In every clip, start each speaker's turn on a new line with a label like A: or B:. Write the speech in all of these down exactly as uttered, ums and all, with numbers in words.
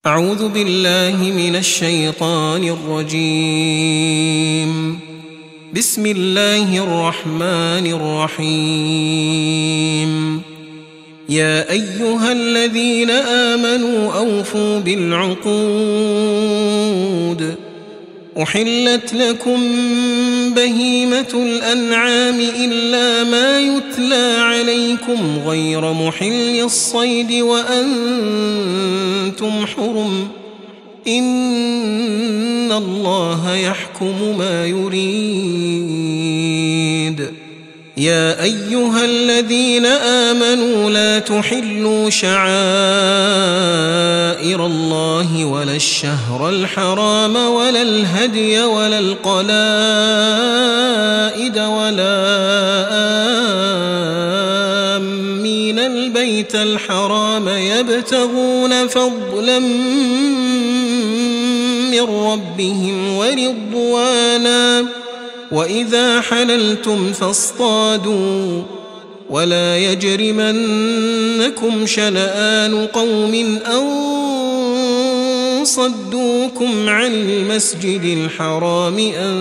A: أعوذ بالله من الشيطان الرجيم. بسم الله الرحمن الرحيم. يا أيها الذين آمنوا أوفوا بالعقود. أحلت لكم بهيمة الأنعام إلا ما يتلى عليكم غير محل الصيد وأنتم حرم. إن الله يحكم ما يريد. يا أيها الذين آمنوا لا تحلوا شعائر الله ولا الشهر الحرام ولا الهدي ولا القلائد ولا آمين البيت الحرام يبتغون فضلا من ربهم ورضوانا. وإذا حللتم فاصطادوا ولا يجرمنكم شنآن قوم أن صدوكم عن المسجد الحرام أن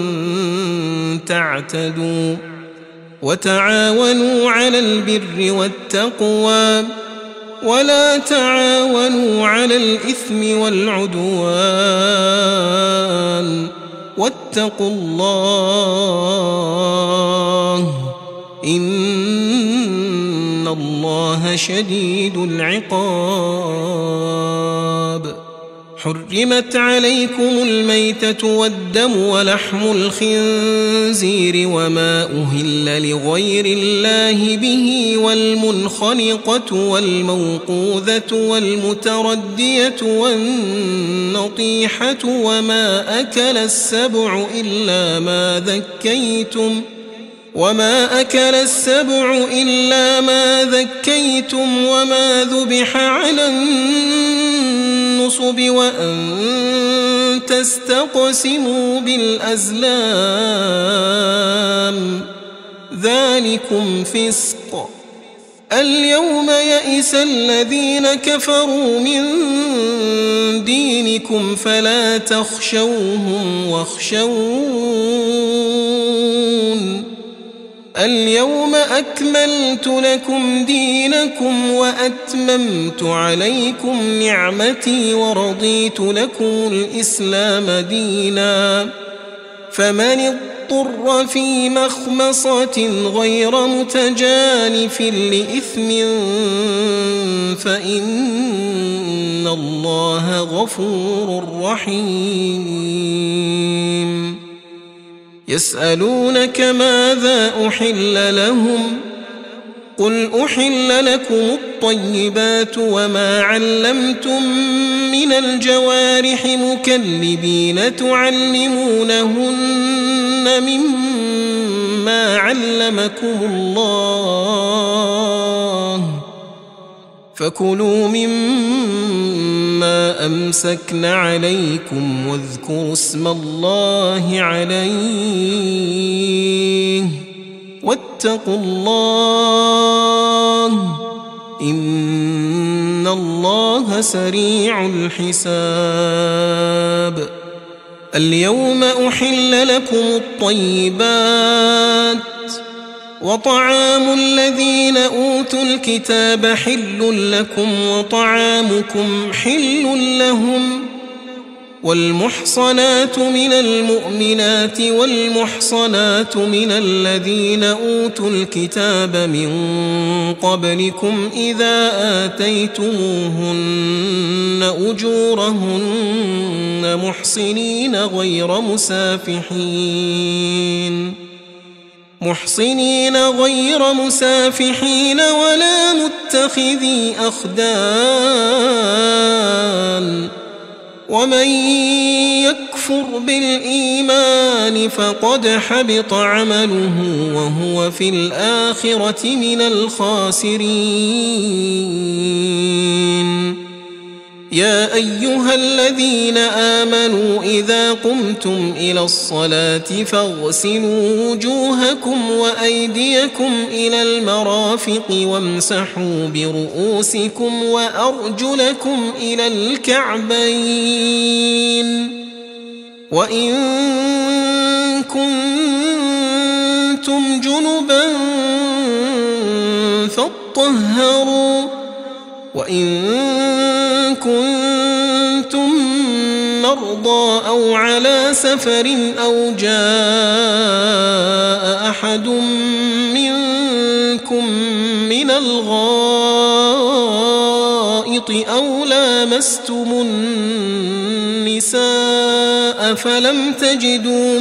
A: تعتدوا. وتعاونوا على البر والتقوى ولا تعاونوا على الإثم والعدوان. واتقوا الله إن الله شديد العقاب. حرمت عليكم الميتة والدم ولحم الخنزير وما أهل لغير الله به والمنخنقة والموقوذة والمتردية والنطيحة وما أكل السبع إلا ما ذكيتم وما أكل السبع إلا ما ذكيتم وما ذبح على النصب وأن تستقسموا بالأزلام ذلكم فسق. اليوم يئس الذين كفروا من دينكم فلا تخشوهم واخشون. اليوم أكملت لكم دينكم وأتممت عليكم نعمتي ورضيت لكم الإسلام دينا. فمن اضطر في مخمصة غير متجانف لإثم فإن الله غفور رحيم. يسألونك ماذا أحل لهم قل أحل لكم الطيبات وما علمتم من الجوارح مكلبين تعلمونهن مما علمكم الله فكلوا مما أمسكن عليكم واذكروا اسم الله عليه واتقوا الله إن الله سريع الحساب. اليوم أحل لكم الطيبات وطعام الذين أوتوا الكتاب حل لكم وطعامكم حل لهم. والمحصنات من المؤمنات والمحصنات من الذين أوتوا الكتاب من قبلكم إذا آتيتموهن أجورهن محصنين غير مسافحين محصنين غير مسافحين ولا متخذي أخدان. ومن يكفر بالإيمان فقد حبط عمله وهو في الآخرة من الخاسرين. يا أيها الذين آمنوا إذا قمتم إلى الصلاة فاغسلوا وجوهكم وأيديكم إلى المرافق وامسحوا برؤوسكم وأرجلكم إلى الكعبين وإن كنتم جنبا فاطهروا وإن كنتم مرضى أو على سفر أو جاء أحد منكم من الغائط أو لامستم النساء فلم تجدوا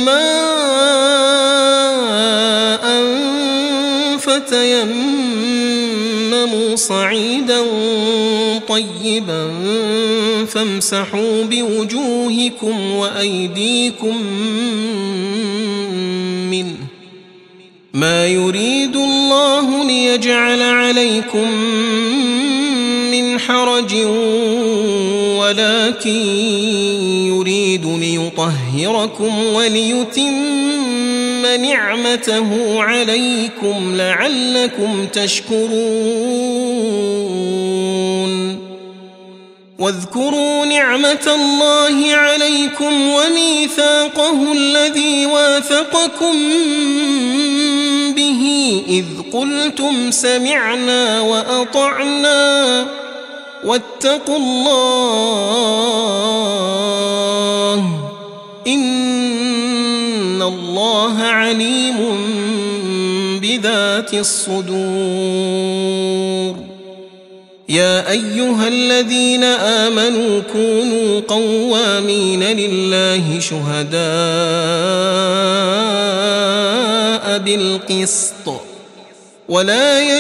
A: ماء فتيمموا صعيدا طيبا فامسحوا بوجوهكم وأيديكم منه ما يريد الله ليجعل عليكم من حرج ولكن يريد ليطهركم وليتم نعمته عليكم لعلكم تشكرون واذكروا نعمة الله عليكم وميثاقه الذي واثقكم به إذ قلتم سمعنا وأطعنا واتقوا الله إن الله عليم بذات الصدور يا أيها الذين آمنوا كونوا قوامين لله شهداء بالقسط ولا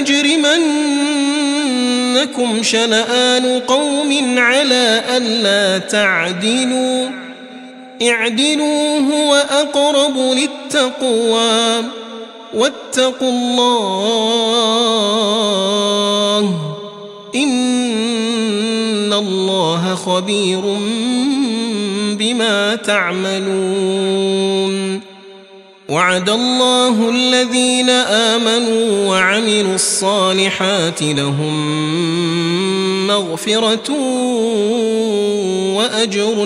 A: يجرمنكم شنآن قوم على ألا تعدلوا اعدلوا هو أقرب للتقوى واتقوا الله إن الله خبير بما تعملون وعد الله الذين آمنوا وعملوا الصالحات لهم مغفرة وأجر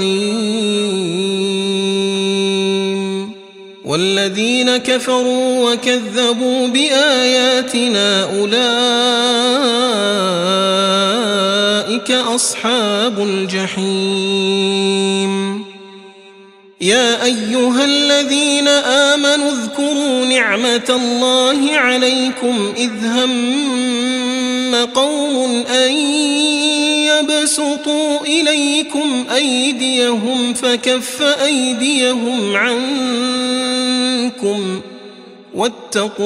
A: عظيم والذين كفروا وكذبوا بآياتنا أولئك أصحاب الجحيم يا أيها الذين آمنوا اذكروا نعمة الله عليكم إذ هم قوم أن يبسطوا إليكم أيديهم فكف أيديهم عنكم واتقوا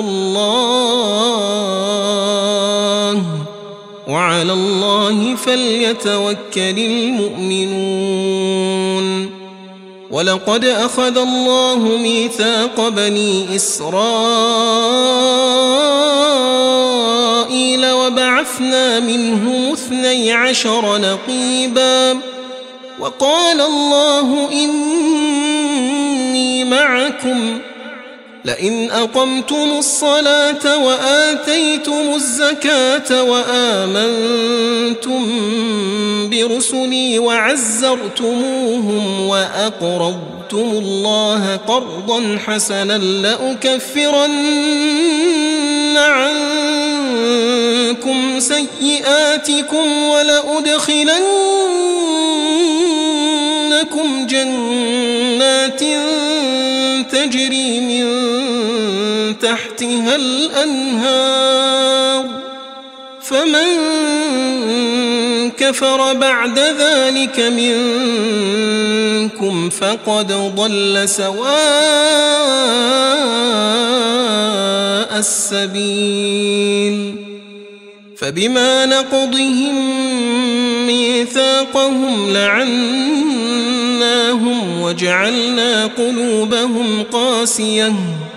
A: الله وعلى الله فليتوكل المؤمنون ولقد أخذ الله ميثاق بني إسرائيل وبعثنا منهم اثني عشر نقيبا وقال الله إني معكم لئن أقمتم الصلاة وآتيتم الزكاة وآمنتم برسلي وعزرتموهم وأقرضتم الله قرضا حسنا لأكفرن عنكم سيئاتكم ولأدخلنكم جنات تجري من تحتها الأنهار فمن كفر بعد ذلك منكم فقد ضل سواء السبيل فبما نقضهم ميثاقهم لعناهم وجعلنا قلوبهم قاسية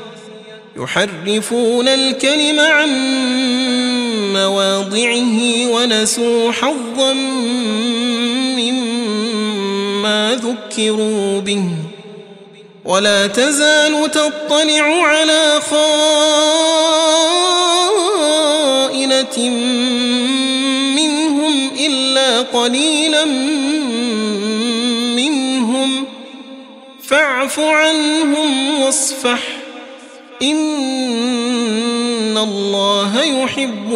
A: يحرفون الكلم عن مواضعه ونسوا حظا ما ذكروا به ولا تزال تطلع على خائنة منهم إلا قليلا منهم فاعف عنهم واصفح إن الله يحب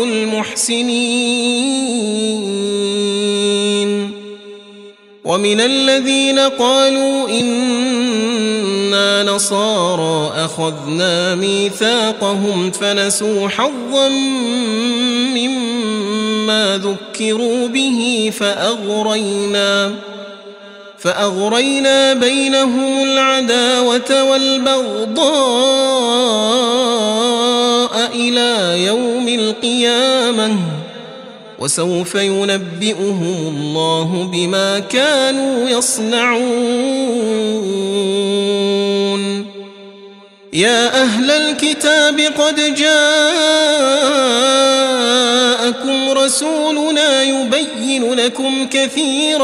A: المحسنين. ومن الذين قالوا إنا نصارى أخذنا ميثاقهم فنسوا حظا مما ذكروا به فأغرينا فأغرينا بينهم العداوة والبغضاء إلى يوم القيامة وسوف ينبئهم الله بما كانوا يصنعون. يا أهل الكتاب قد جاءكم رسولنا يبين لكم كثيرا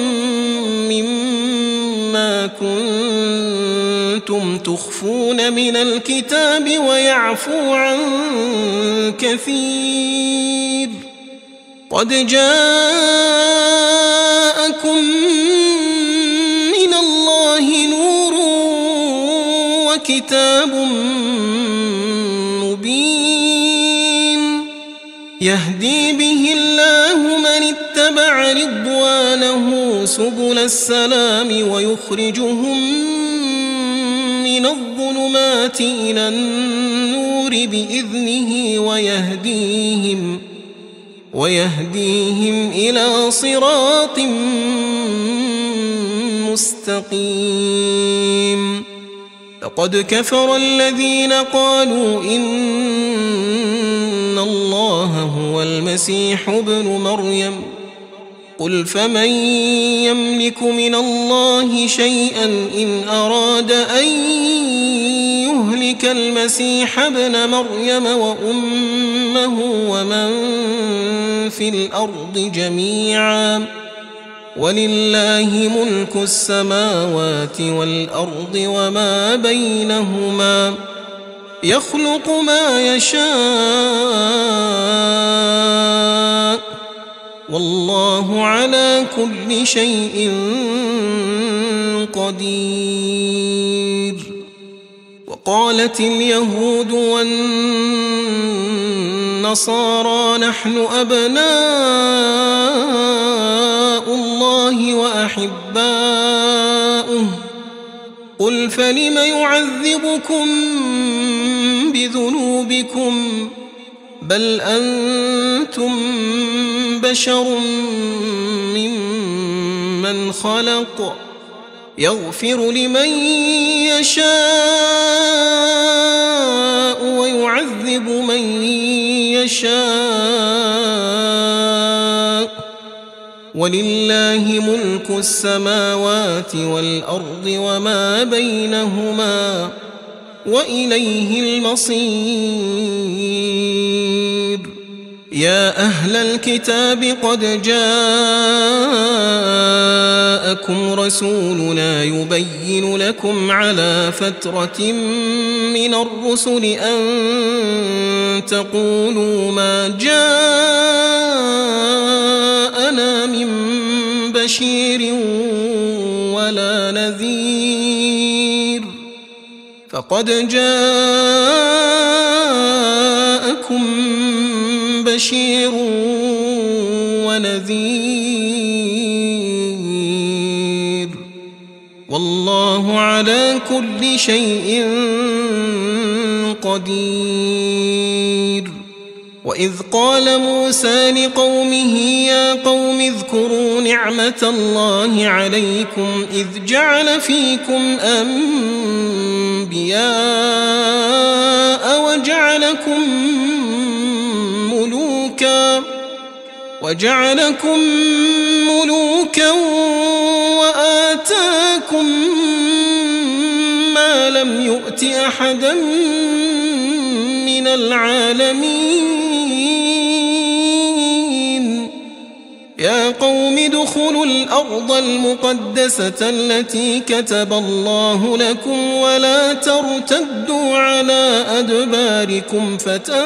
A: مما كنتم تخفون من الكتاب ويعفو عن كثير قد جاءكم من الله نور وكتاب مبين يهدي به الله من اتبع رضوانه سبل السلام ويخرجهم من الظلمات إلى النور بإذنه ويهديهم ويهديهم إلى صراط مستقيم. لقد كفر الذين قالوا إن الله هو المسيح ابن مريم قل فمن يملك من الله شيئا إن أراد أن يهلك المسيح ابن مريم وأمه ومن في الأرض جميعا ولله ملك السماوات والأرض وما بينهما يخلق ما يشاء والله على كل شيء قدير. وقالت اليهود والنصارى نحن أبناء الله وأحباؤه قل فلم يعذبكم بذنوبكم بل أنتم بشر ممن خلق يغفر لمن يشاء ويعذب من يشاء ولله ملك السماوات والأرض وما بينهما وإليه المصير. يا أهل الكتاب قد جاءكم رسولنا يبين لكم على فترة من الرسل أن تقولوا ما جاءنا من بشير ولا نذير فقد جاءكم بشير ونذير والله على كل شيء قدير. وإذ قال موسى لقومه يا قوم اذكروا نعمة الله عليكم إذ جعل فيكم أنبياء وجعلكم ملوكا وجعلكم ملوكا وآتاكم ما لم يؤت أحدا من العالمين يا قوم ادخلوا الأرض المقدسة التي كتب الله لكم ولا ترتدوا على أدباركم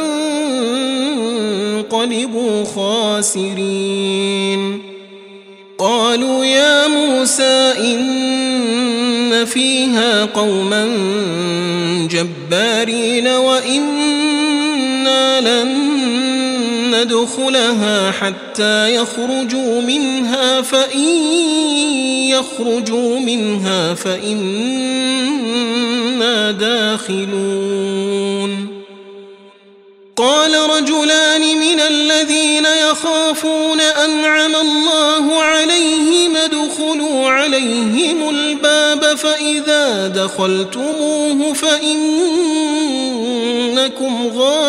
A: فتنقلبوا خاسرين قالوا يا موسى إن فيها قوما جبارين وإنا لن ندخلها حتى يخرجوا منها فإن يخرجوا منها فإنا داخلون قال رجلان من الذين يخافون أنعم الله عليهم ادخلوا عليهم الباب فإذا دخلتموه فإنكم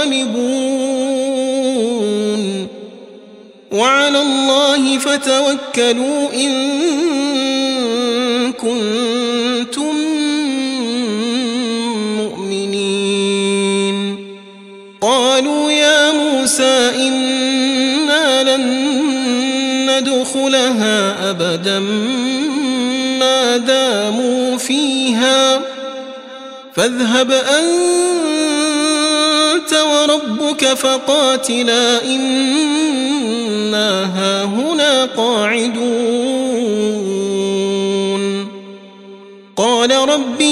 A: غالبون وعلى الله فتوكلوا إن كنتم مؤمنين قالوا يا موسى إنا لن ندخلها أبدا ما داموا فيها فاذهب أنت وربك فقاتلا إنا هاهنا قاعدون قال رب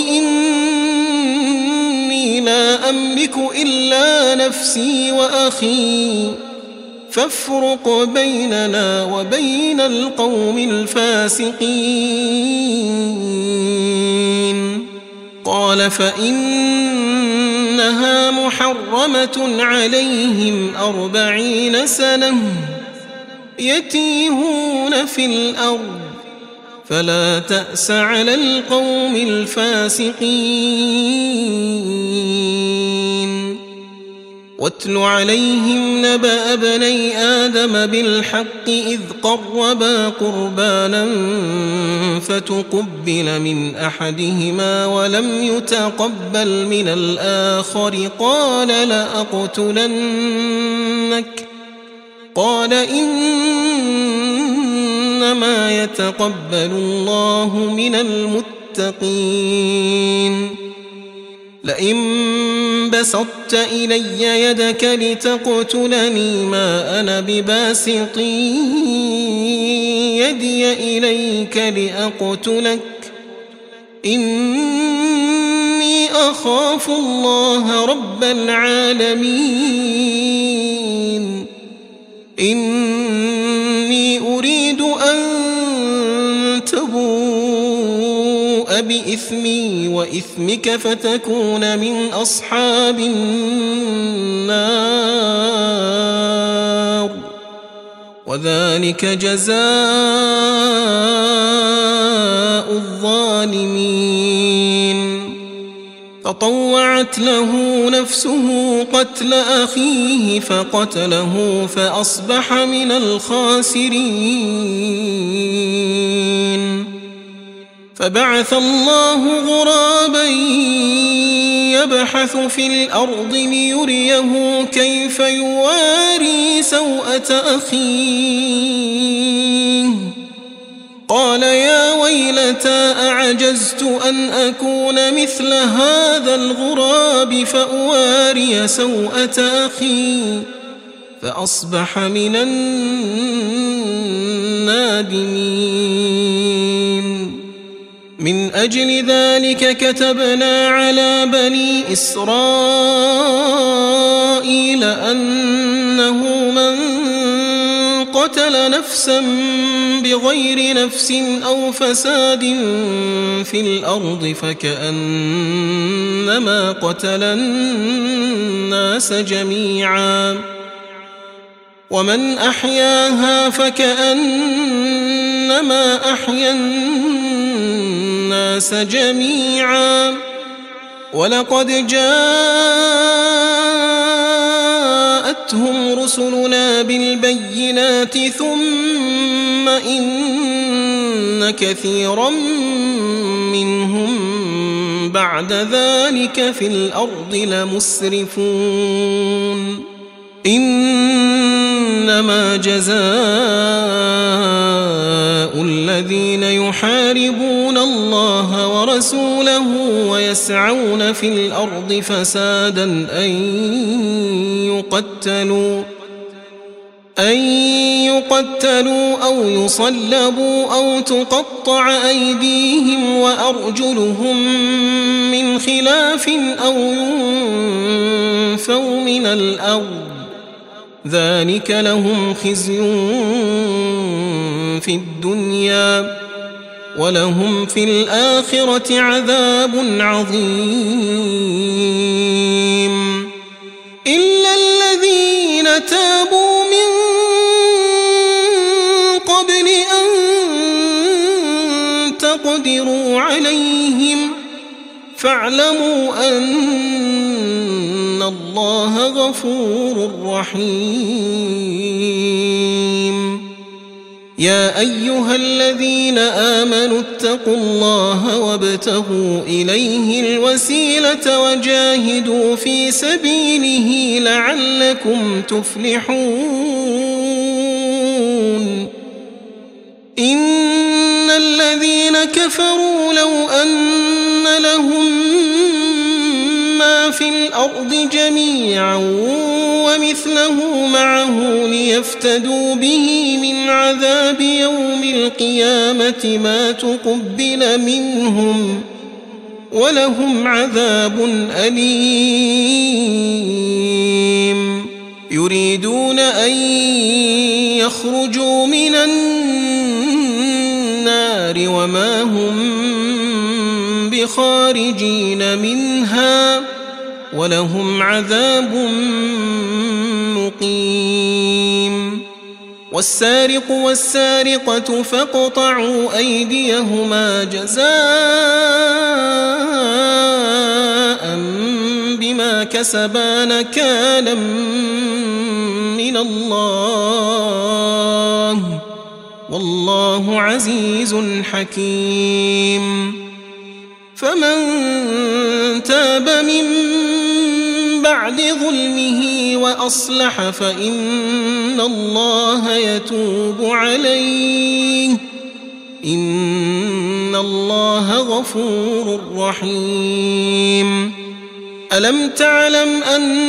A: إني لا أملك إلا نفسي وأخي فافرق بيننا وبين القوم الفاسقين قال فإنها محرمة عليهم أربعين سنة يتيهون في الأرض فلا تأس على القوم الفاسقين واتل عليهم نبأ ابني آدم بالحق إذ قربا قربانا فتقبل من أحدهما ولم يتقبل من الآخر قال لأقتلنك قال إنما يتقبل الله من المتقين لئن بسطت إلي يدك لتقتلني ما أنا بباسط يدي إليك لأقتلك إني أخاف الله رب العالمين إني أريد أن تبوء بإثمي وإثمك فتكون من أصحاب النار وذلك جزاء الظالمين فطوعت له نفسه قتل أخيه فقتله فأصبح من الخاسرين فبعث الله غرابا يبحث في الأرض ليريه كيف يواري سوءة أخيه قال يا ويلتى أعجزت أن أكون مثل هذا الغراب فأواري سوءة أخي فأصبح من النادمين من أجل ذلك كتبنا على بني إسرائيل أنه من قتل نفسا بغير نفس أو فساد في الأرض فكأنما قتل الناس جميعا ومن أحياها فكأنما أحيا الناس جميعا ولقد جاءتهم رسلنا بالبينات ثم إن كثيرا منهم بعد ذلك في الأرض لمسرفون إن إنما جزاء الذين يحاربون الله ورسوله ويسعون في الأرض فسادا أن يقتلوا أن يقتلوا أو يصلبوا أو تقطع أيديهم وأرجلهم من خلاف أو ينفوا من الأرض ذلك لهم خزي في الدنيا ولهم في الآخرة عذاب عظيم إلا الذين تابوا من قبل أن تقدروا عليهم فاعلموا أن الله غفور رحيم يا أيها الذين آمنوا اتقوا الله وابتغوا إليه الوسيلة وجاهدوا في سبيله لعلكم تفلحون إن الذين كفروا لو أن لهم ما في الأرض جميعا ومثله معه ليفتدوا به من عذاب يوم القيامة ما تقبل منهم ولهم عذاب أليم يريدون أن يخرجوا من النار وما هم بخارجين منها ولهم عذاب مقيم والسارق والسارقة فاقطعوا أيديهما جزاء بما كسبا نكالا من الله والله عزيز حكيم فمن تاب من بعد ظلمه وأصلح فإن الله يتوب عليه إن الله غفور رحيم ألم تعلم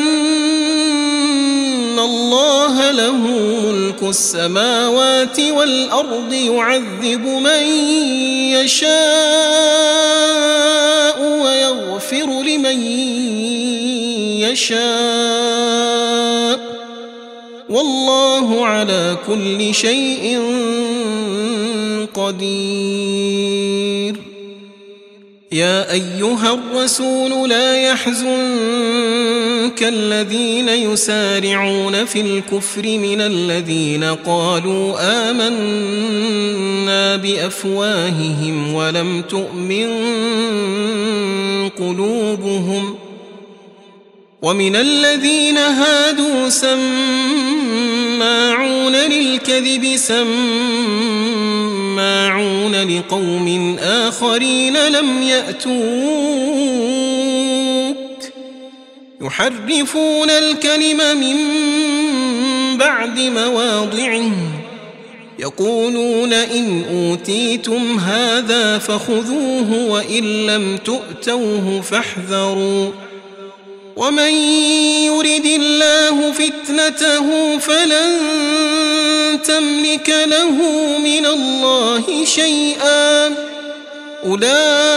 A: أن الله له ملك السماوات والأرض يعذب من يشاء ويغفر لمن يشاء والله على كل شيء قدير يا أيها الرسول لا يحزنك الذين يسارعون في الكفر من الذين قالوا آمنا بأفواههم ولم تؤمن قلوبهم ومن الذين هادوا سماعون للكذب سماعون لقوم آخرين لم يأتوك يحرفون الكلم من بعد مواضعه يقولون إن أوتيتم هذا فخذوه وإن لم تؤتوه فاحذروا ومن يرد الله فتنته فلن تملك له من الله شيئا أولئك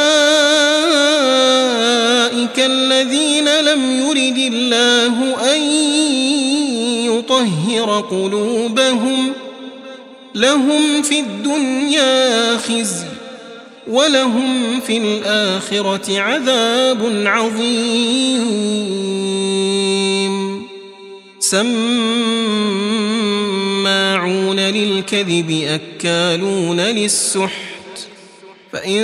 A: الذين لم يرد الله أن يطهر قلوبهم لهم في الدنيا خزي ولهم في الآخرة عذاب عظيم سماعون للكذب أكالون للسحت فإن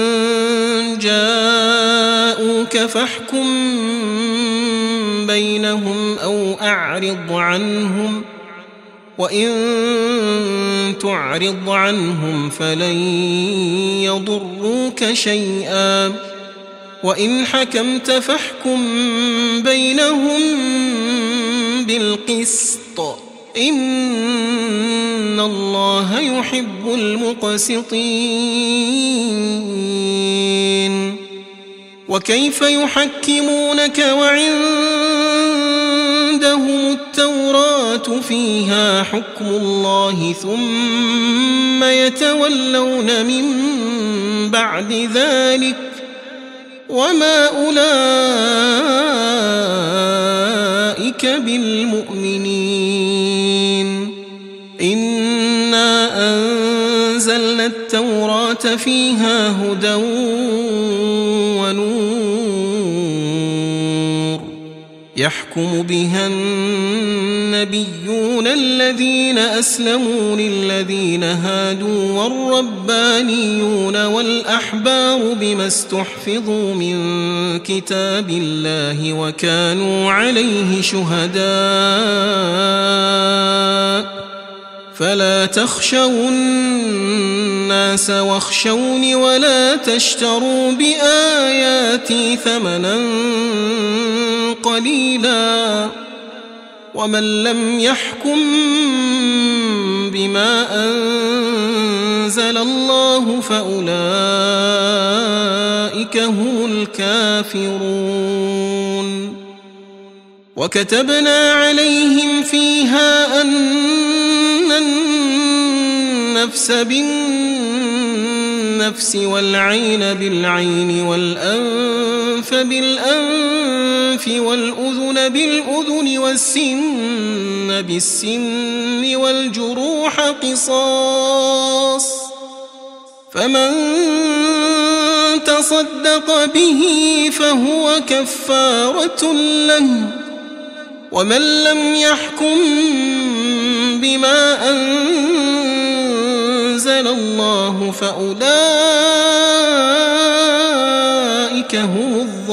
A: جاءوك فاحكم بينهم أو أعرض عنهم وإن تعرض عنهم فلن يضروك شيئا وإن حكمت فاحكم بينهم بالقسط إن الله يحب المقسطين. وكيف يحكمونك وعندهم التوراة فيها حكم الله ثم يتولون من بعد ذلك وما أولئك بالمؤمنين. إنا أنزلنا التوراة فيها هدى ونور يحكم بها النبيون الذين أسلموا للذين هادوا والربانيون والأحبار بما استحفظوا من كتاب الله وكانوا عليه شهداء فلا تخشوا الناس واخشوني ولا تشتروا بآياتي ثمنا قليلا ومن لم يحكم بما أنزل الله فأولئك هم الكافرون. وكتبنا عليهم فيها أن النفس بالنفس والعين بالعين والأنف بالأنف والأذن بالأذن والسن بالسن والجروح قصاص فمن تصدق به فهو كفارة له ومن لم يحكم بما أنزل الله فأولئك هم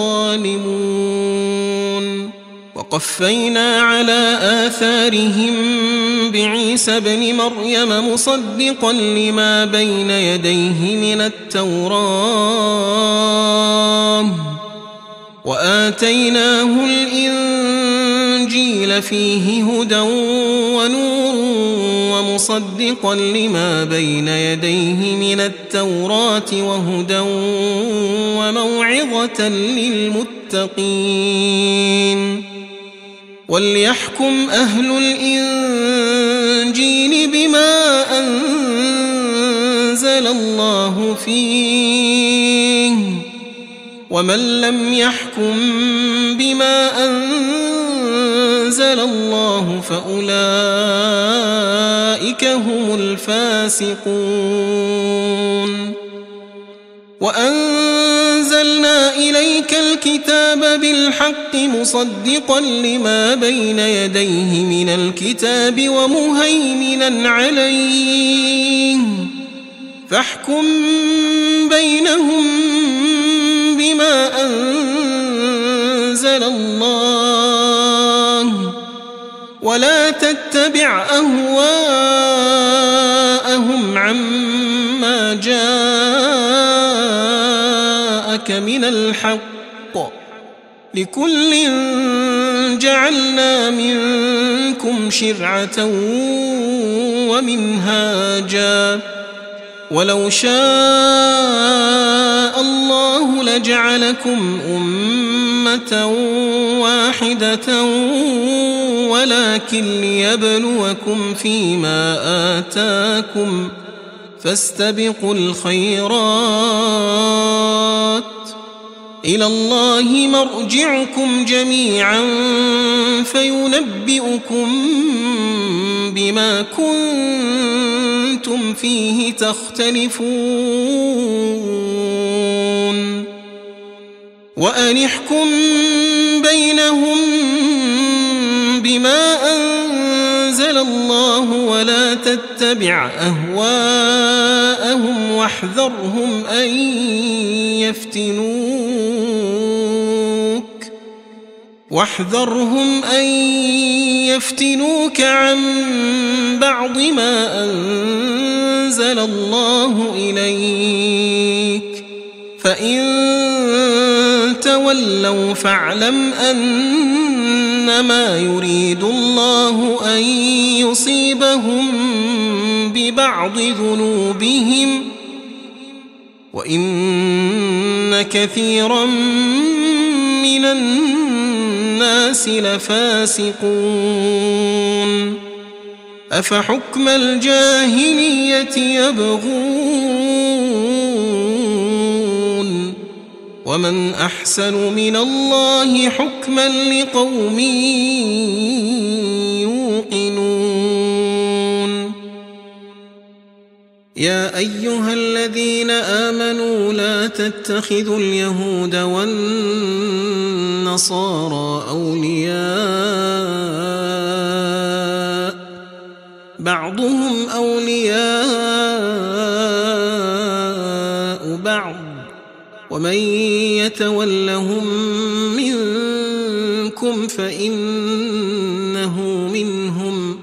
A: الظالمون. وقفينا على آثارهم بعيسى ابن مريم مصدقا لما بين يديه من التوراة وآتيناه الإنجيل فيه هدى ونور ومصدقا لما بين يديه من التوراة وهدى وموعظة للمتقين. وليحكم أهل الإنجيل بما أنزل الله فيه ومن لم يحكم بما أنزل الله فأولئك هم الفاسقون. وأنزلنا إليك الكتاب بالحق مصدقا لما بين يديه من الكتاب ومهيمنا عليه فاحكم بينهم بما أنزل الله ولا تتبع أهواءهم عما جاءك من الحق لكل جعلنا منكم شرعة ومنهاجا ولو شاء الله لجعلكم أمة واحدة ولكن ليبلوكم فيما آتاكم فاستبقوا الخيرات إلى الله مرجعكم جميعا فينبئكم بما كنتم فيه تختلفون. وأن احكم بينهم بما أنزل الله ولا تتبع أهواءهم واحذرهم أن يفتنوك واحذرهم أن يفتنوك عن بعض ما أنزل الله إليك فإن تولوا فاعلم أنما يريد الله أن يصيبهم ببعض ذنوبهم وإن كثيرا من الناس لفاسقون أفحكم الجاهلية يبغون ومن أحسن من الله حكما لقوم يوقنون يا أيها الذين آمنوا لا تتخذوا اليهود والنصارى أولياء بعضهم أولياء بعض ومن يتولهم منكم فإنه منهم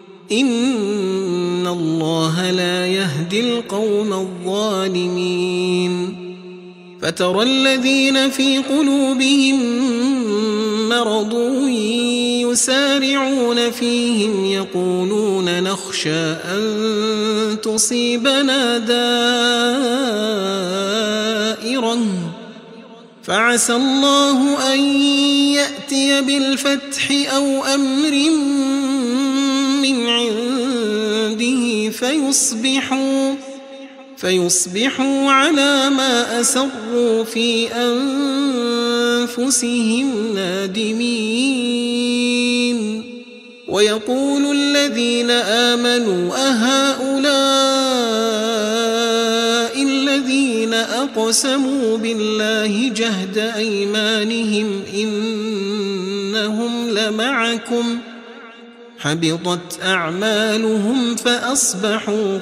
A: إن الله لا يهدي القوم الظالمين فترى الذين في قلوبهم مرض يسارعون فيهم يقولون نخشى أن تصيبنا دائرة فعسى الله أن يأتي بالفتح أو أمر من عنده فيصبحوا فيصبحوا على ما أسروا في أنفسهم نادمين ويقول الذين آمنوا أهؤلاء الذين أقسموا بالله جهد أيمانهم إنهم لمعكم حبطت أعمالهم فأصبحوا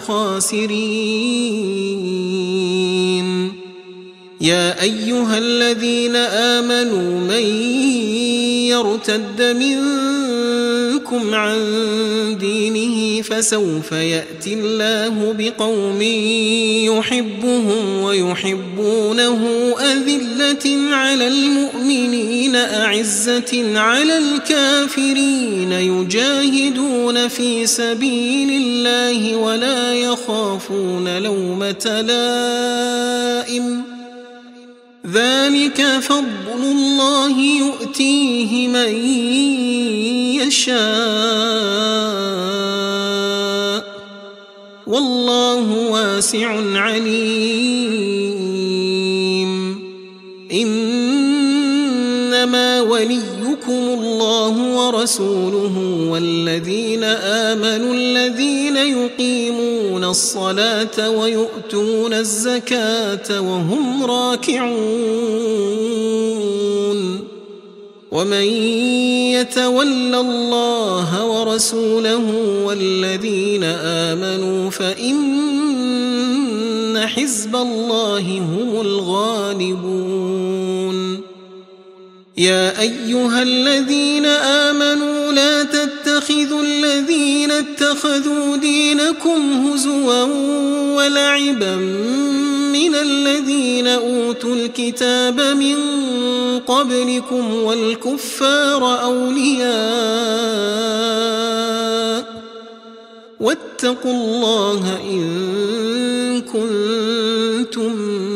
A: خاسرين يا أيها الذين آمنوا من يرتد منكم عن دينه فسوف يأتي الله بقوم يحبهم ويحبونه أذلة على المؤمنين أعزة على الكافرين يجاهدون في سبيل الله ولا يخافون لومة لائم ذلك فضل الله يؤتيه من يشاء والله واسع عليم إنما وليكم الله ورسوله والذين آمنوا الذين يقيمون الصلاة ويؤتون الزكاة وهم راكعون ومن يتول الله ورسوله والذين آمنوا فإن حزب الله هم الغالبون يا أيها الذين آمنوا لا تتخذوا الذين اتخذوا دينكم هزوا ولعبا من الذين أوتوا الكتاب من قبلكم والكفار أولياء واتقوا الله إن كنتم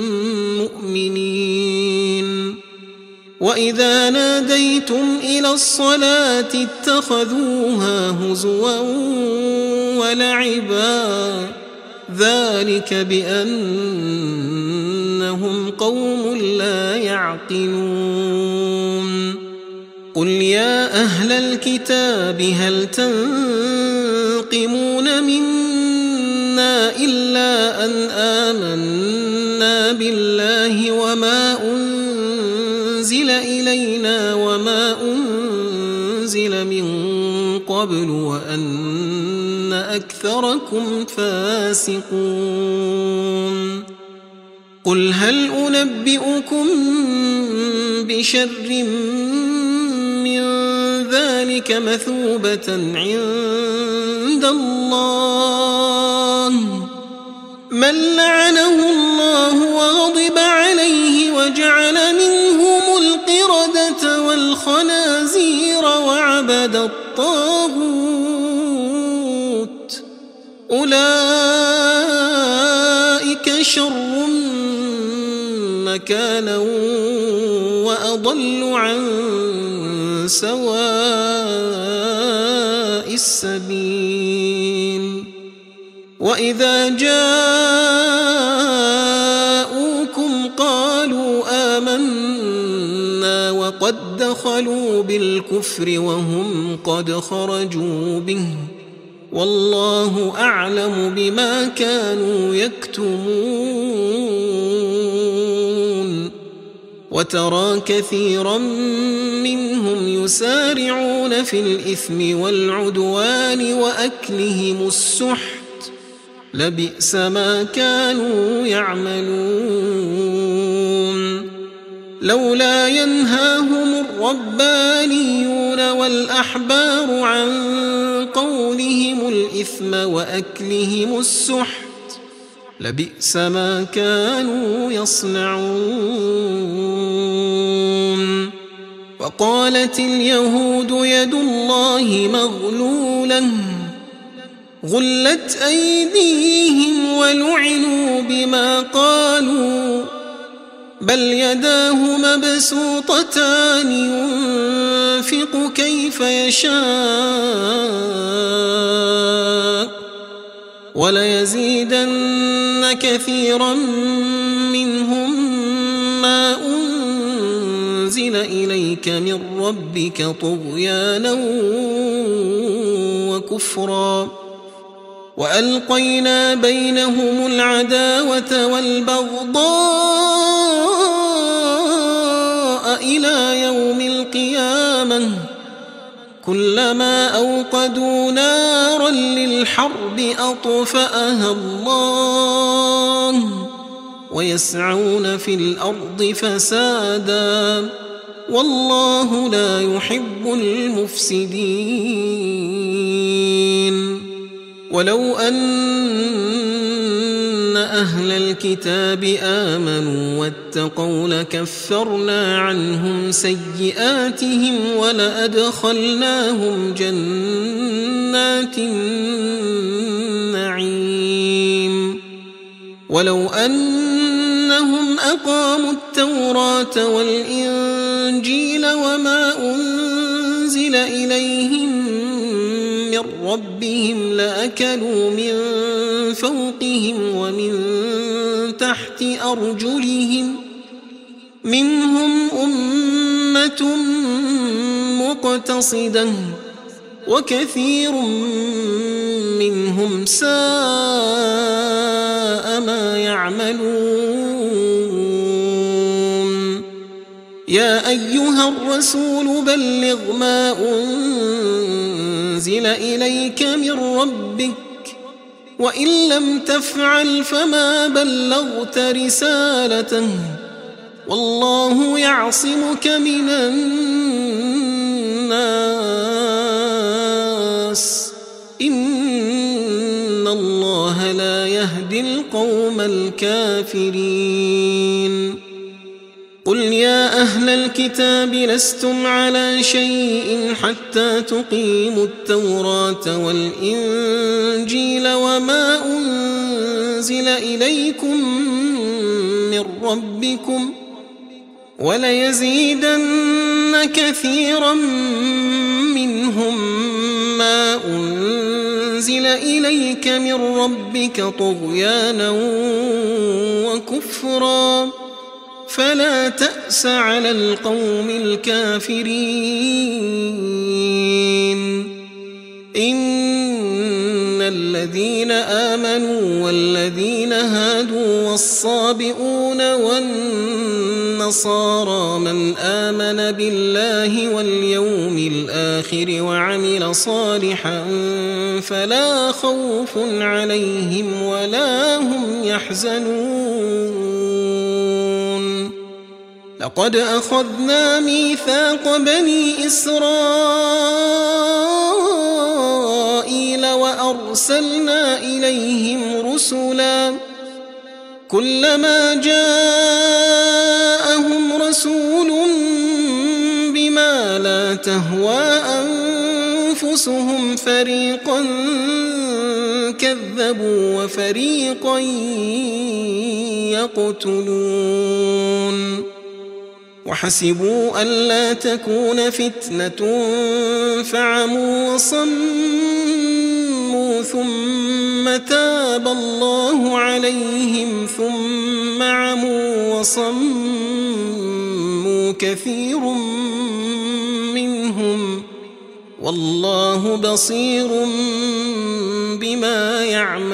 A: مؤمنين وإذا ناديتم إلى الصلاة اتخذوها هزوا ولعبا ذلك بأنهم قوم لا يعقلون قل يا أهل الكتاب هل تنقمون منا إلا أن آمنا بالله وما أنزل إلينا وما أنزل من قبل وأن أكثركم فاسقون قل هل أنبئكم بشر من ذلك مثوبة عند الله من لعنه الله وغضب عليه وجعل منهم مكانا وأضل عن سواء السبيل وإذا جاءوكم قالوا آمنا وقد دخلوا بالكفر وهم قد خرجوا به والله أعلم بما كانوا يكتمون وترى كثيرا منهم يسارعون في الإثم والعدوان وأكلهم السحت لبئس ما كانوا يعملون لولا ينهاهم الربانيون والأحبار عن قولهم الإثم وأكلهم السحت لبئس ما كانوا يصنعون وقالت اليهود يد الله مغلولة غلت أيديهم ولعنوا بما قالوا بل يداه مبسوطتان ينفق كيف يشاء وليزيدن كثيرا منهم ما أنزل إليك من ربك طغيانا وكفرا وألقينا بينهم العداوة والبغضاء إلى يوم القيامة كلما أوقدوا نارا للحرب أطفأها الله ويسعون في الأرض فسادا والله لا يحب المفسدين ولو أن أهل الكتاب آمنوا واتقوا لكفرنا عنهم سيئاتهم ولأدخلناهم جنات النعيم ولو أنهم أقاموا التوراة والإنجيل وما أنزل إليهم من ربهم لأكلوا من فوقهم ومن تحت أرجلهم منهم أمة مقتصدة وكثير منهم ساء ما يعملون يا أيها الرسول بلغ ما أنزل إليك من ربك وإن لم تفعل فما بلغت رسالته والله يعصمك من الناس إن الله لا يهدي القوم الكافرين قل يا أهل الكتاب لستم على شيء حتى تقيموا التوراة والإنجيل وما أنزل إليكم من ربكم وليزيدن كثيرا منهم ما أنزل إليك من ربك طغيانا وكفرا فلا تأس على القوم الكافرين إن الذين آمنوا والذين هادوا والصابئون والنصارى من آمن بالله واليوم الآخر وعمل صالحا فلا خوف عليهم ولا هم يحزنون لقد أخذنا ميثاق بني إسرائيل وأرسلنا إليهم رسلا كلما جاءهم رسول بما لا تهوى أنفسهم فريقا كذبوا وفريقا يقتلون وحسبوا ألا تكون فتنة فعموا وصموا ثم تاب الله عليهم ثم عموا وصموا كثير منهم والله بصير بما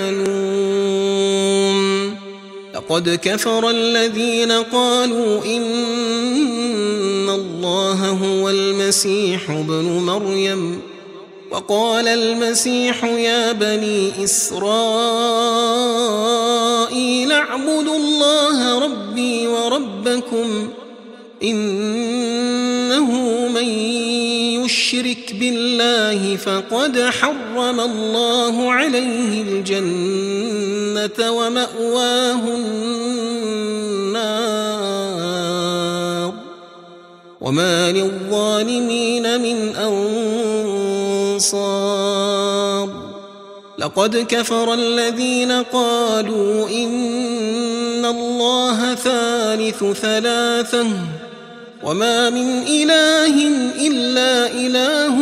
A: يعملون لقد كفر الذين قالوا إن الله هو المسيح ابن مريم وقال المسيح يا بني إسرائيل اعبدوا الله ربي وربكم إنه من يشرك بالله فقد حرم الله عليه الجنة ومأواه النار وما للظالمين من أنصار لقد كفر الذين قالوا إن الله ثالث ثلاثة وما من إله إلا إله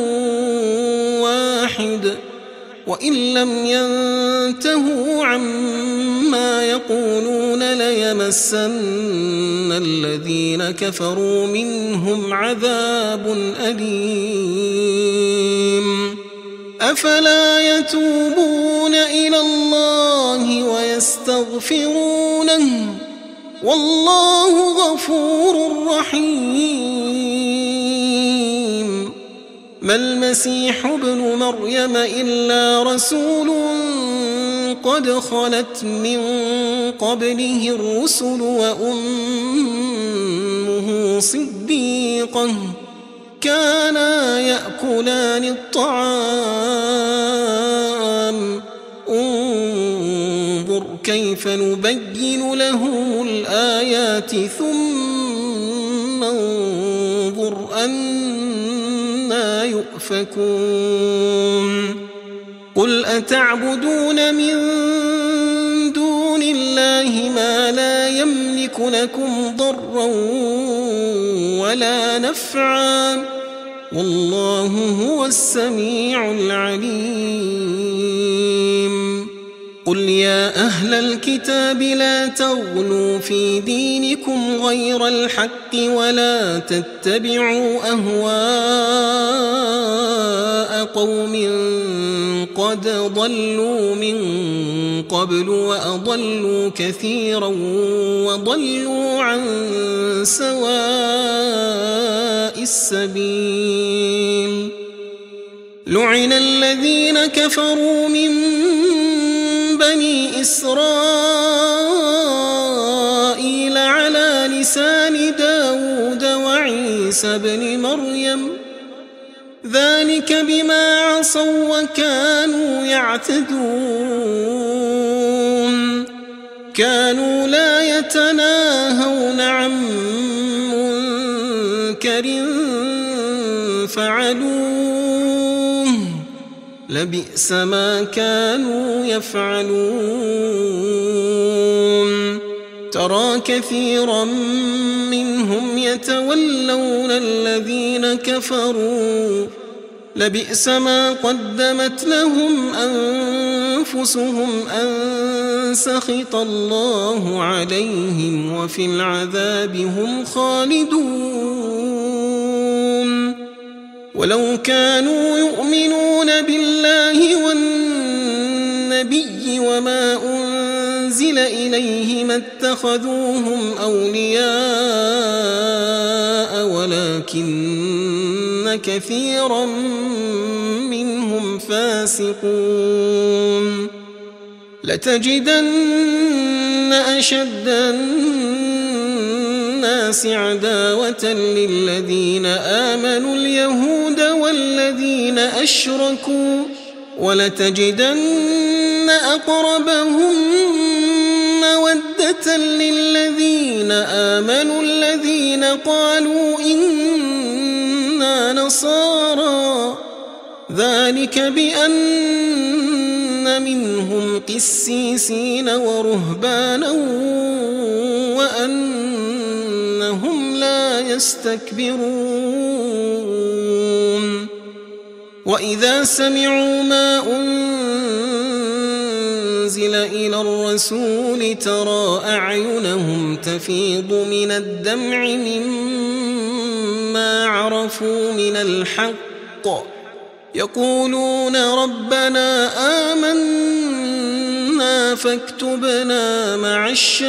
A: واحد وإن لم ينتهوا عما يقولون ليمسن الذين كفروا منهم عذاب أليم أفلا يتوبون إلى الله ويستغفرونه والله غفور رحيم ما المسيح ابن مريم إلا رسول قد خلت من قبله الرسل وأمه صديقة كانا يأكلان الطعام انظر كيف نبين لهم الآيات ثم انظر أنى يؤفكون قل أتعبدون من دون الله ما لا يملك لكم ضرا ولا نفعا والله هو السميع العليم قل يا أهل الكتاب لا تغلوا في دينكم غير الحق ولا تتبعوا أهواء قوم قد ضلوا من قبل وأضلوا كثيرا وضلوا عن سواء السبيل لعن الذين كفروا من بني إسرائيل على لسان داود وعيسى بن مريم ذلك بما عصوا وكانوا يعتدون كانوا لا يتناهون عن منكر فعلوه لبئس ما كانوا يفعلون ترى كثيرا منهم يتولون الذين كفروا لبئس ما قدمت لهم أنفسهم أن سخط الله عليهم وفي العذاب هم خالدون ولو كانوا يؤمنون بالله والنبي وما أنزل إليه ما اتخذوهم أولياء ولكن كثيرا منهم فاسقون لتجدن أشد الناس عداوة للذين آمنوا اليهود والذين أشركوا ولتجدن أقربهم مودة للذين آمنوا الذين قالوا إنا نصارى ذلك بأن منهم قسيسين ورهبانا وأنهم لا يستكبرون وإذا سمعوا ما أنزل إلى الرسول ترى أعينهم تفيض من الدمع مما عرفوا من الحق يقولون ربنا آمنا فاكتبنا مع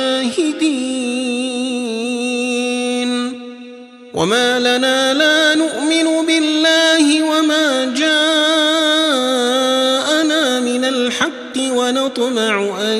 A: الشاهدين وما لنا لا نؤمن بالله وما جاءنا من الحق ونطمع أن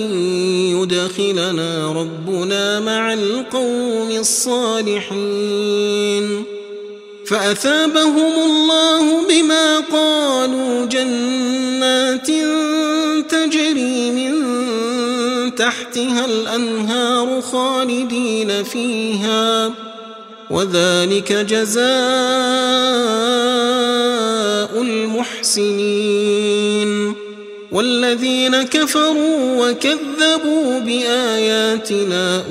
A: يدخلنا ربنا مع القوم الصالحين فأثابهم الله بما قالوا جنات تجري من تحتها الأنهار خالدين فيها وذلك جزاء المحسنين والذين كفروا وكذبوا بآياتنا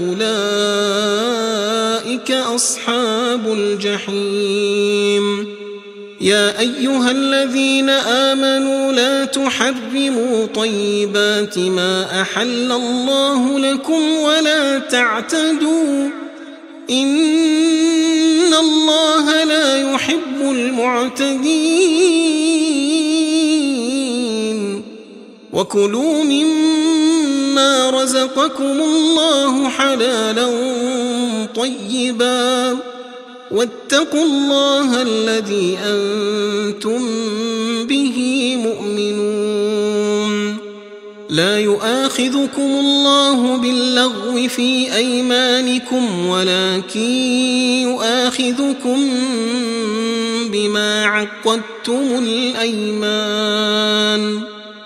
A: أولئك أصحاب الجحيم يا أيها الذين آمنوا لا تحرموا طيبات ما أحل الله لكم ولا تعتدوا إن الله لا يحب المعتدين وكلوا مما رزقكم الله حلالا طيبا واتقوا الله الذي أنتم به مؤمنون لا يؤاخذكم الله باللغو في أيمانكم ولكن يؤاخذكم بما عقدتم الأيمان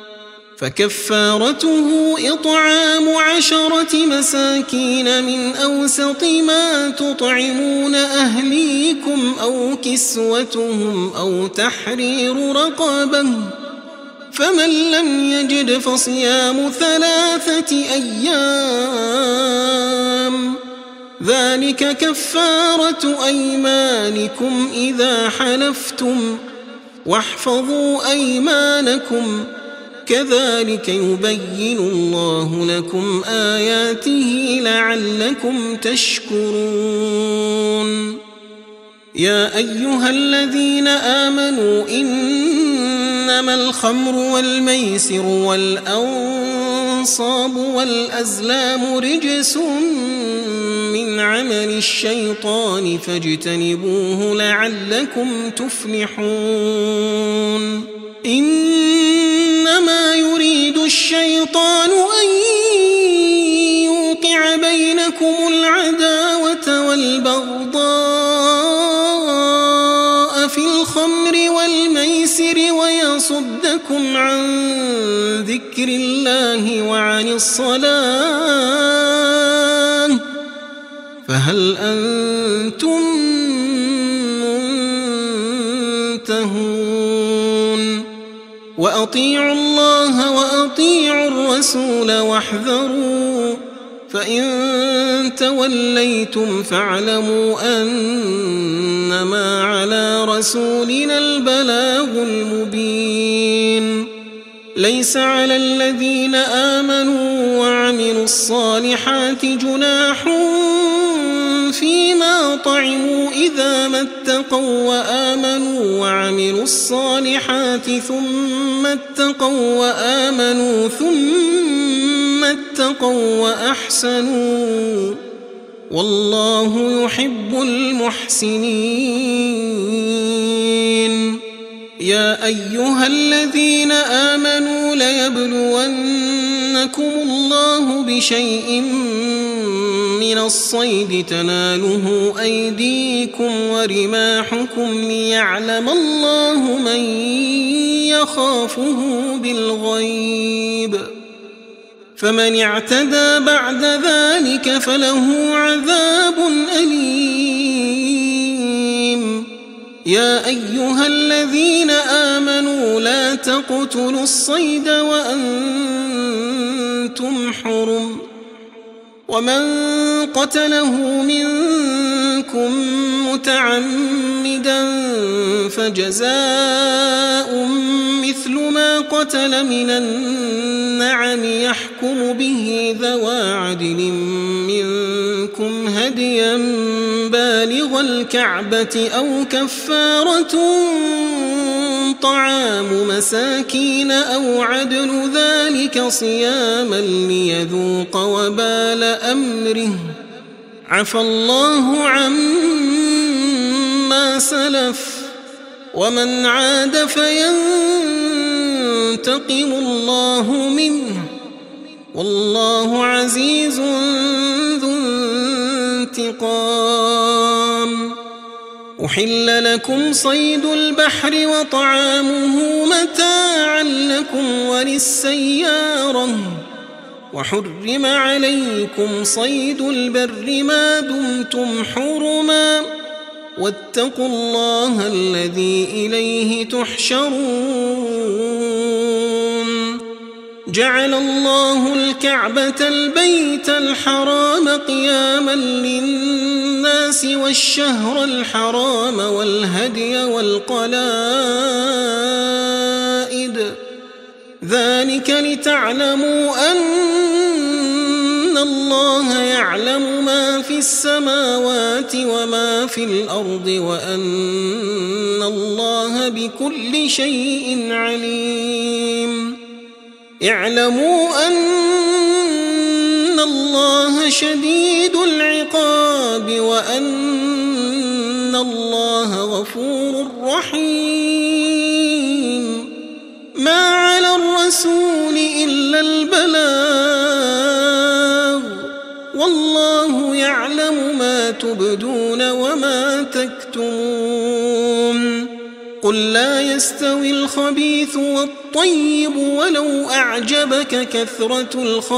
A: فكفارته إطعام عشرة مساكين من أوسط ما تطعمون أهليكم أو كسوتهم أو تحرير رقبة فمن لم يجد فصيام ثلاثة أيام ذلك كفارة أيمانكم إذا حلفتم واحفظوا أيمانكم كذلك يبين الله لكم آياته لعلكم تشكرون يا أيها الذين آمنوا إنما الخمر والميسر والأنصاب والأزلام رجس من عمل الشيطان فاجتنبوه لعلكم تفلحون إنما يريد الشيطان أن يوقع بينكم العداوة والبغضاء في الخمر والميسر ويصدكم عن ذكر الله وعن الصلاة فهل أنتم منتهون وأطيعوا الله وأطيعوا الرسول واحذروا فإن توليتم فاعلموا أنما على رسولنا البلاغ المبين ليس على الذين آمنوا وعملوا الصالحات جناح فيما طعموا إذا ما اتقوا وآمنوا وعملوا الصالحات ثم اتقوا وآمنوا ثم اتقوا وأحسنوا والله يحب المحسنين يا أيها الذين آمنوا ليبلونكم الله بشيء من الصيد تناله أيديكم ورماحكم ليعلم الله من يخافه بالغيب فمن اعتدى بعد ذلك فله عذاب أليم يا أيها الذين آمنوا لا تقتلوا الصيد وأنتم حرم ومن قتله منكم متعمدا فجزاء مثل ما قتل من النعم يحكم به ذوى عدل منكم هديا بالغ الكعبة أو كفارة طعام مساكين أو عدل ذلك صياما ليذوق وبال أمره عفى الله عما سلف ومن عاد فينتقم الله منه والله عزيز ذو انتقام. أحل لكم صيد البحر وطعامه متاعا لكم وللسيارة وحرم عليكم صيد البر ما دمتم حرما واتقوا الله الذي إليه تحشرون. جعل الله الكعبة البيت الحرام قياما للناس والشهر الحرام والهدي والقلائد ذلك لتعلموا أن الله يعلم ما في السماوات وما في الأرض وأن الله بكل شيء عليم. اعلموا أن الله شديد العقاب وأن الله غفور رحيم. ما على الرسول إلا البلاغ والله يعلم ما تبدون وما تكتمون. قل لا يستوي الخبيث والطيب ولو أعجبك كثرة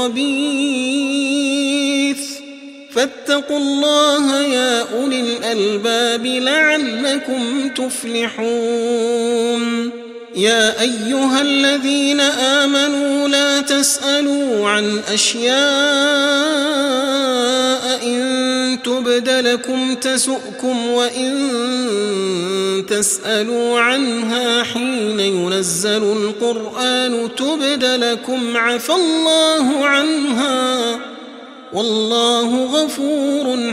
A: الخبيث فاتقوا الله يا أولي الألباب لعلكم تفلحون. يا أيها الذين آمنوا لا تسألوا عن أشياء إن تبد لكم تسؤكم وإن تسألوا عنها حين ينزل القرآن تبد لكم عفى الله عنها والله غفور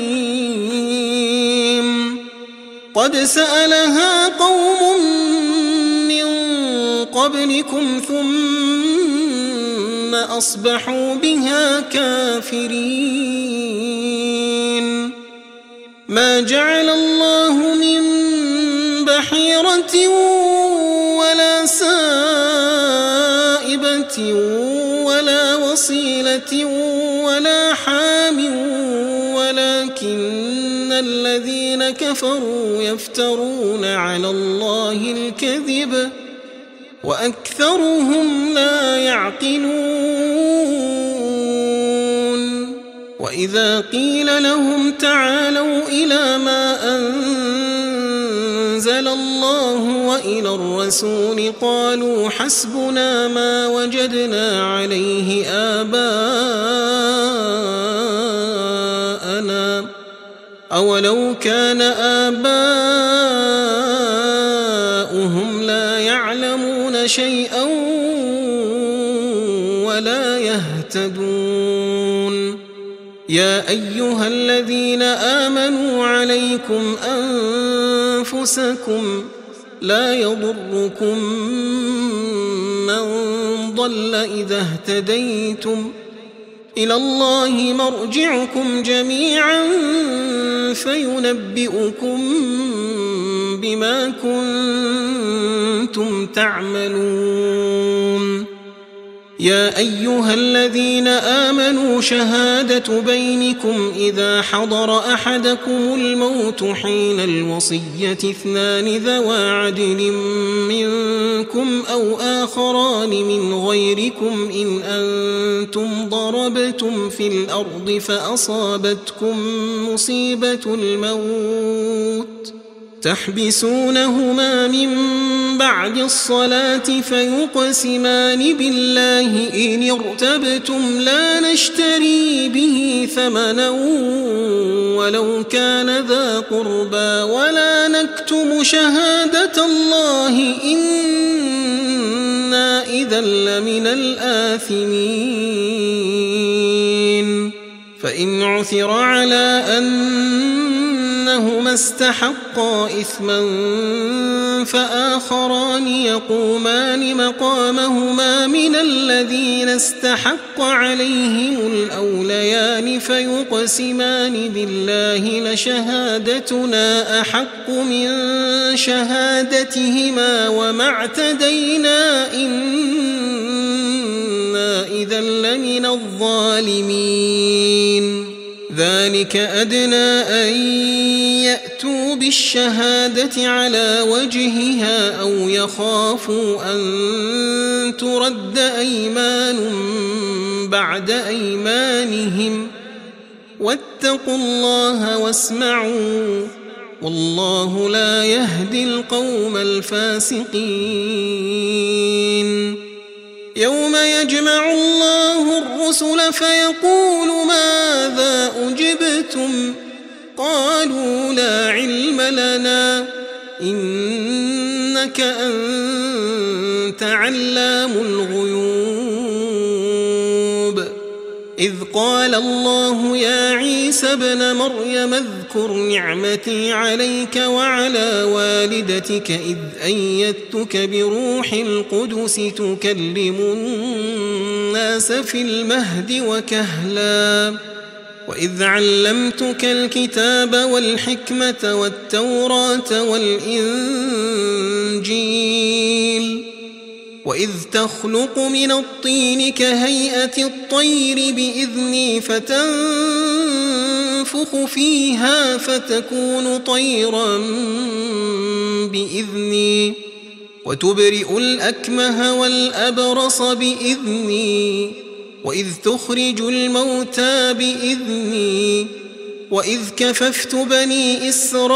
A: حليم. قد سألها قوم قبلكم ثم أصبحوا بها كافرين. ما جعل الله من بحيرة ولا سائبة ولا وصيلة ولا حام ولكن الذين كفروا يفترون على الله الكذب وأكثرهم لا يعقلون. وإذا قيل لهم تعالوا إلى ما أنزل الله وإلى الرسول قالوا حسبنا ما وجدنا عليه آباءنا أولو كان آباؤهم لا يعلمون شيئا ولا يهتدون. يا أيها الذين آمنوا عليكم أنفسكم لا يضركم من ضل إذا اهتديتم إلى الله مرجعكم جميعا فينبئكم بما كنتم تعملون. يا أيها الذين آمنوا شهادة بينكم إذا حضر أحدكم الموت حين الوصية اثنان ذوى عدل منكم أو آخران من غيركم إن أنتم ضربتم في الأرض فأصابتكم مصيبة الموت وتحبسونهما من بعد الصلاة فيقسمان بالله إن ارتبتم لا نشتري به ثمنا ولو كان ذا قربى ولا نكتم شهادة الله إنا إذا لمن الآثمين فإن عثر على أنهما استحقا إثما فآخران يقومان مقامهما من الذين استحق عليهم الأوليان فيقسمان بالله لشهادتنا أحق من شهادتهما وما اعتدينا إنا إذا لمن الظالمين ذلك أدنى أن يأتوا بالشهادة على وجهها أو يخافوا أن ترد أيمان بعد أيمانهم واتقوا الله واسمعوا والله لا يهدي القوم الفاسقين يوم يجمع الله الرسل فيقول ماذا أجبتم قالوا لا علم لنا إنك أنت علام الغيوب إذ قال الله يا عيسى ابن مريم اذكر نعمتي عليك وعلى والدتك إذ أيدتك بروح القدس تكلم الناس في المهد وكهلا وإذ علمتك الكتاب والحكمة والتوراة والإنجيل وإذ تخلق من الطين كهيئة الطير بإذني فتنفخ فيها فتكون طيرا بإذني وتبرئ الأكمه والأبرص بإذني وإذ تخرج الموتى بإذني وإذ كففت بني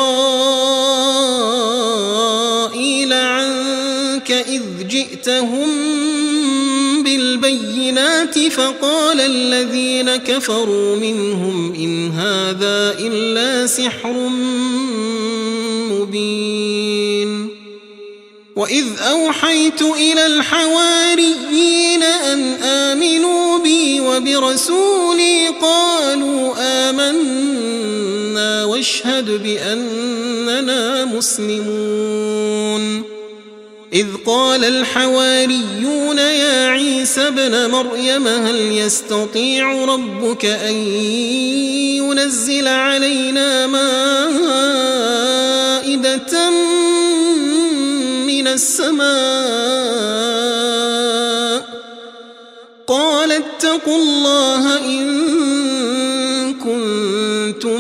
A: إسرائيل عنك إذ جئتهم بالبينات فقال الذين كفروا منهم إن هذا إلا سحر مبين وإذ أوحيت إلى الحواريين أن آمنوا بي وبرسولي قالوا آمنا واشهد بأننا مسلمون إذ قال الحواريون يا عيسى ابن مريم هل يستطيع ربك أن ينزل علينا مائدة من السماء قال اتقوا الله إن كنتم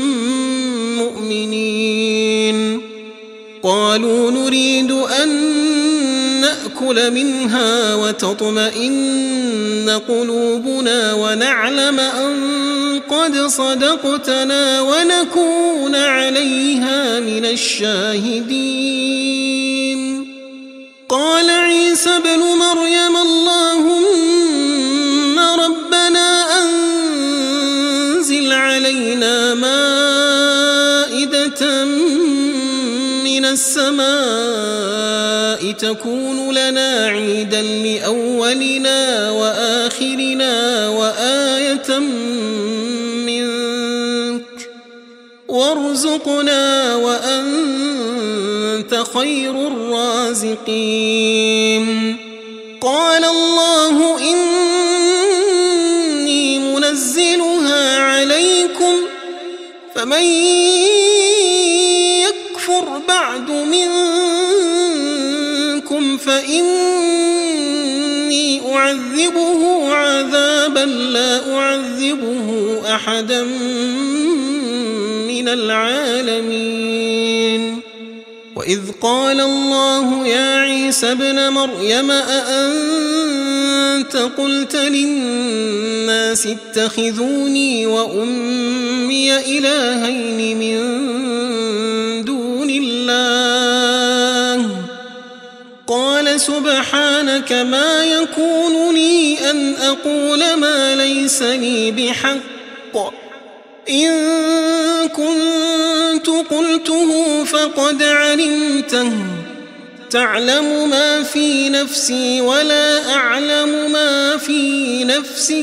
A: مؤمنين قالوا نريد أن نأكل منها وتطمئن قلوبنا ونعلم أن قد صدقتنا ونكون عليها من الشاهدين قال عيسى ابن مريم اللهم ربنا أنزل علينا مائدة من السماء تكون لنا عيدا لأولنا وآخرنا وآية منك وارزقنا وأنت خير الرازقين قال الله إني منزلها عليكم فمن يكفر بعد منكم فإني أعذبه عذابا لا أعذبه أحدا من العالمين وإذ قال الله يا عيسى ابن مريم أأنت قلت للناس اتخذوني وأمي إلهين من دون الله سبحانك ما يكون لي أن أقول ما ليس لي بحق إن كنت قلته فقد علمته تعلم ما في نفسي ولا أعلم ما في نفسك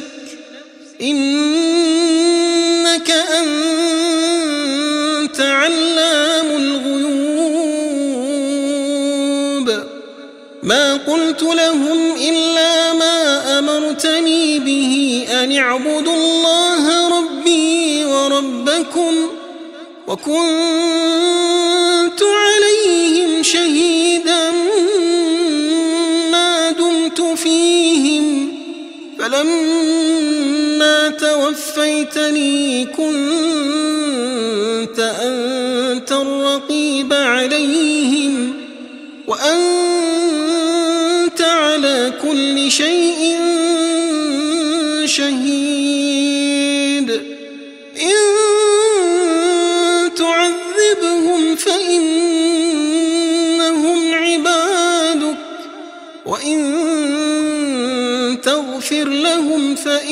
A: إنك أنت علام الغيوب ما قلت لهم إلا ما أمرتني به أن اعبدوا الله ربي وربكم وكنت عليهم شهيدا ما دمت فيهم فلما توفيتني كنت أنت الرقيب عليهم وأنت على كل شيء شهيد إن تعذبهم فإنهم عبادك وإن تغفر لهم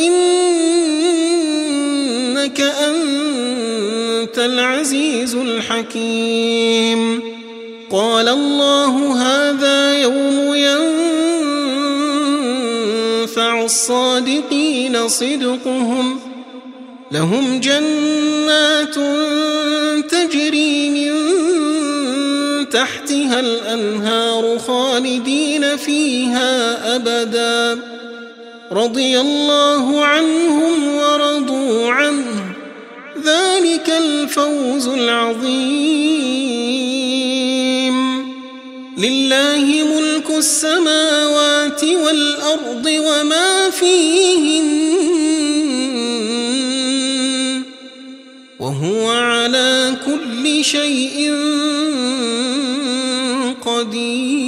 A: فإنك أنت العزيز الحكيم قال الله هذا يوم ينفع الصادقين صدقهم لهم جنات تجري من تحتها الأنهار خالدين فيها أبدا رضي الله عنهم ورضوا عنه ذلك الفوز العظيم لله ملك السماوات والأرض وما فيهن وهو على كل شيء قدير